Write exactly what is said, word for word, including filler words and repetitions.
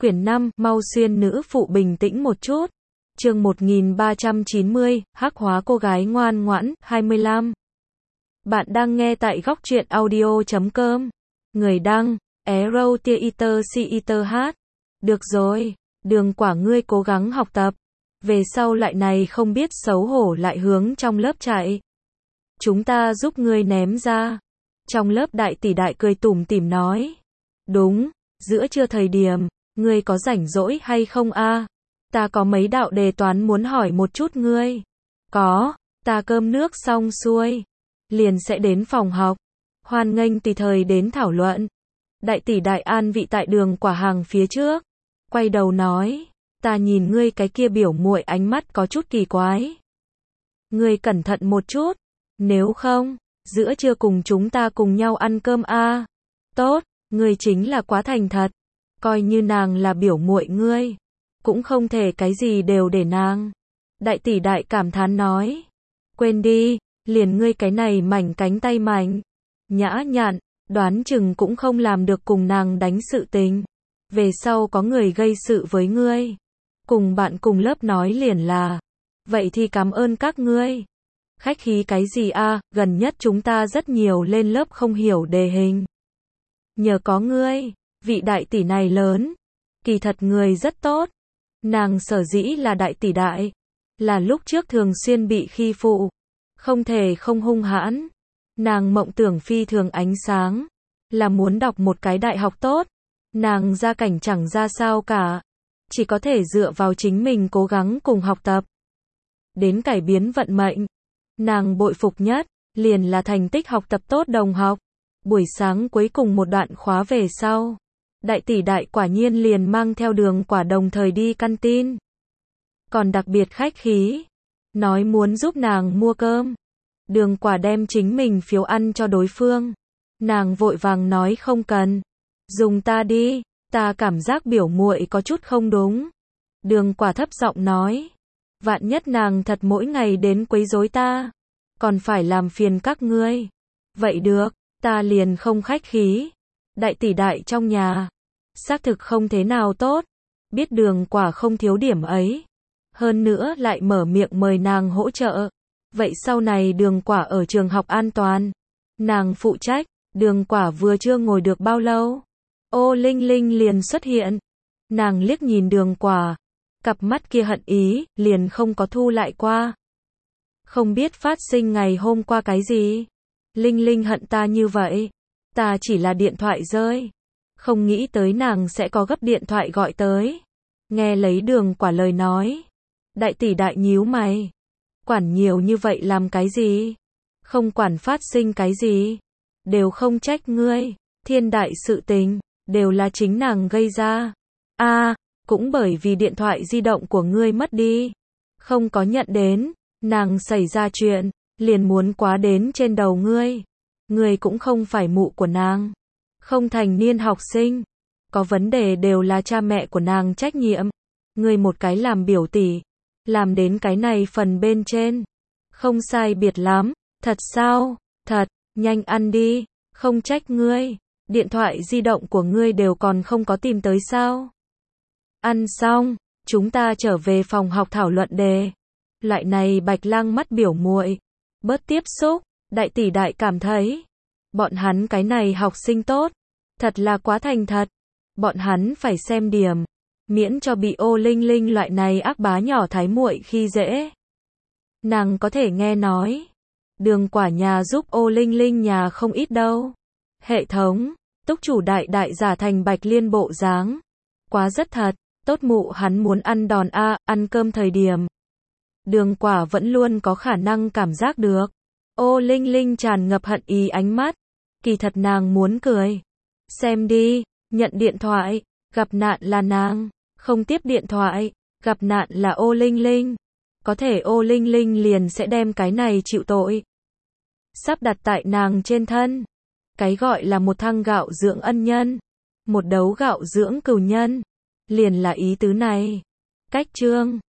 Quyển năm, mau xuyên nữ phụ bình tĩnh một chút. Chương một nghìn ba trăm chín mươi, hắc hóa cô gái ngoan ngoãn, hai mươi lăm. Bạn đang nghe tại góc truyện audio chấm com. Người đăng, Arrow Theater Theater hát. Được rồi, Đường Quả ngươi cố gắng học tập. Về sau lại này không biết xấu hổ lại hướng trong lớp chạy. Chúng ta giúp ngươi ném ra. Trong lớp đại tỷ đại cười tủm tỉm nói. Đúng, giữa trưa thời điểm, ngươi có rảnh rỗi hay không a? Ta có mấy đạo đề toán muốn hỏi một chút ngươi. Có, ta cơm nước xong xuôi, liền sẽ đến phòng học. Hoan nghênh tùy thời đến thảo luận. Đại tỷ đại an vị tại Đường Quả hàng phía trước, quay đầu nói, ta nhìn ngươi cái kia biểu muội ánh mắt có chút kỳ quái. Ngươi cẩn thận một chút, nếu không, giữa trưa cùng chúng ta cùng nhau ăn cơm a. Tốt, ngươi chính là quá thành thật. Coi như nàng là biểu muội ngươi, cũng không thể cái gì đều để nàng. Đại tỷ đại cảm thán nói. Quên đi, liền ngươi cái này mảnh cánh tay mảnh, nhã nhặn, đoán chừng cũng không làm được cùng nàng đánh sự tình. Về sau có người gây sự với ngươi, cùng bạn cùng lớp nói liền là, vậy thì cảm ơn các ngươi. Khách khí cái gì a, gần nhất chúng ta rất nhiều lên lớp không hiểu đề hình. Nhờ có ngươi, vị đại tỷ này lớn, kỳ thật người rất tốt. Nàng sở dĩ là đại tỷ đại, là lúc trước thường xuyên bị khi phụ, không thể không hung hãn. Nàng mộng tưởng phi thường ánh sáng, là muốn đọc một cái đại học tốt. Nàng gia cảnh chẳng ra sao cả, chỉ có thể dựa vào chính mình cố gắng cùng học tập, đến cải biến vận mệnh. Nàng bội phục nhất, liền là thành tích học tập tốt đồng học. Buổi sáng cuối cùng một đoạn khóa về sau, đại tỷ đại quả nhiên liền mang theo Đường Quả đồng thời đi căn tin. Còn đặc biệt khách khí, nói muốn giúp nàng mua cơm. Đường Quả đem chính mình phiếu ăn cho đối phương. Nàng vội vàng nói không cần, dùng ta đi, ta cảm giác biểu muội có chút không đúng. Đường Quả thấp giọng nói, vạn nhất nàng thật mỗi ngày đến quấy rối ta, còn phải làm phiền các ngươi. Vậy được, ta liền không khách khí. Đại tỷ đại trong nhà, xác thực không thế nào tốt, biết Đường Quả không thiếu điểm ấy, hơn nữa lại mở miệng mời nàng hỗ trợ. Vậy sau này Đường Quả ở trường học an toàn, nàng phụ trách. Đường Quả vừa chưa ngồi được bao lâu, Ô Linh Linh liền xuất hiện. Nàng liếc nhìn Đường Quả, cặp mắt kia hận ý, liền không có thu lại qua. Không biết phát sinh ngày hôm qua cái gì? Linh Linh hận ta như vậy. Ta chỉ là điện thoại rơi. Không nghĩ tới nàng sẽ có gấp điện thoại gọi tới. Nghe lấy Đường Quả lời nói, đại tỷ đại nhíu mày. Quản nhiều như vậy làm cái gì? Không quản phát sinh cái gì, đều không trách ngươi. Thiên đại sự tình, đều là chính nàng gây ra. A, à, cũng bởi vì điện thoại di động của ngươi mất đi, không có nhận đến, nàng xảy ra chuyện, liền muốn quá đến trên đầu ngươi. Ngươi cũng không phải mụ của nàng, không thành niên học sinh, có vấn đề đều là cha mẹ của nàng trách nhiệm. Ngươi một cái làm biểu tỷ, làm đến cái này phần bên trên, không sai biệt lắm. Thật sao? Thật, nhanh ăn đi, không trách ngươi. Điện thoại di động của ngươi đều còn không có tìm tới sao? Ăn xong, chúng ta trở về phòng học thảo luận đề. Loại này bạch lang mắt biểu muội, bớt tiếp xúc. Đại tỷ đại cảm thấy, bọn hắn cái này học sinh tốt, thật là quá thành thật. Bọn hắn phải xem điểm, miễn cho bị Ô Linh Linh loại này ác bá nhỏ thái muội khi dễ. Nàng có thể nghe nói, Đường Quả nhà giúp Ô Linh Linh nhà không ít đâu. Hệ thống, túc chủ đại đại giả thành Bạch Liên bộ dáng. Quá rất thật, tốt mụ hắn muốn ăn đòn a, ăn cơm thời điểm. Đường Quả vẫn luôn có khả năng cảm giác được. Ô Linh Linh tràn ngập hận ý ánh mắt. Kỳ thật nàng muốn cười. Xem đi, nhận điện thoại, gặp nạn là nàng. Không tiếp điện thoại, gặp nạn là Ô Linh Linh. Có thể Ô Linh Linh liền sẽ đem cái này chịu tội, sắp đặt tại nàng trên thân. Cái gọi là một thăng gạo dưỡng ân nhân, một đấu gạo dưỡng cừu nhân, liền là ý tứ này. Cách chương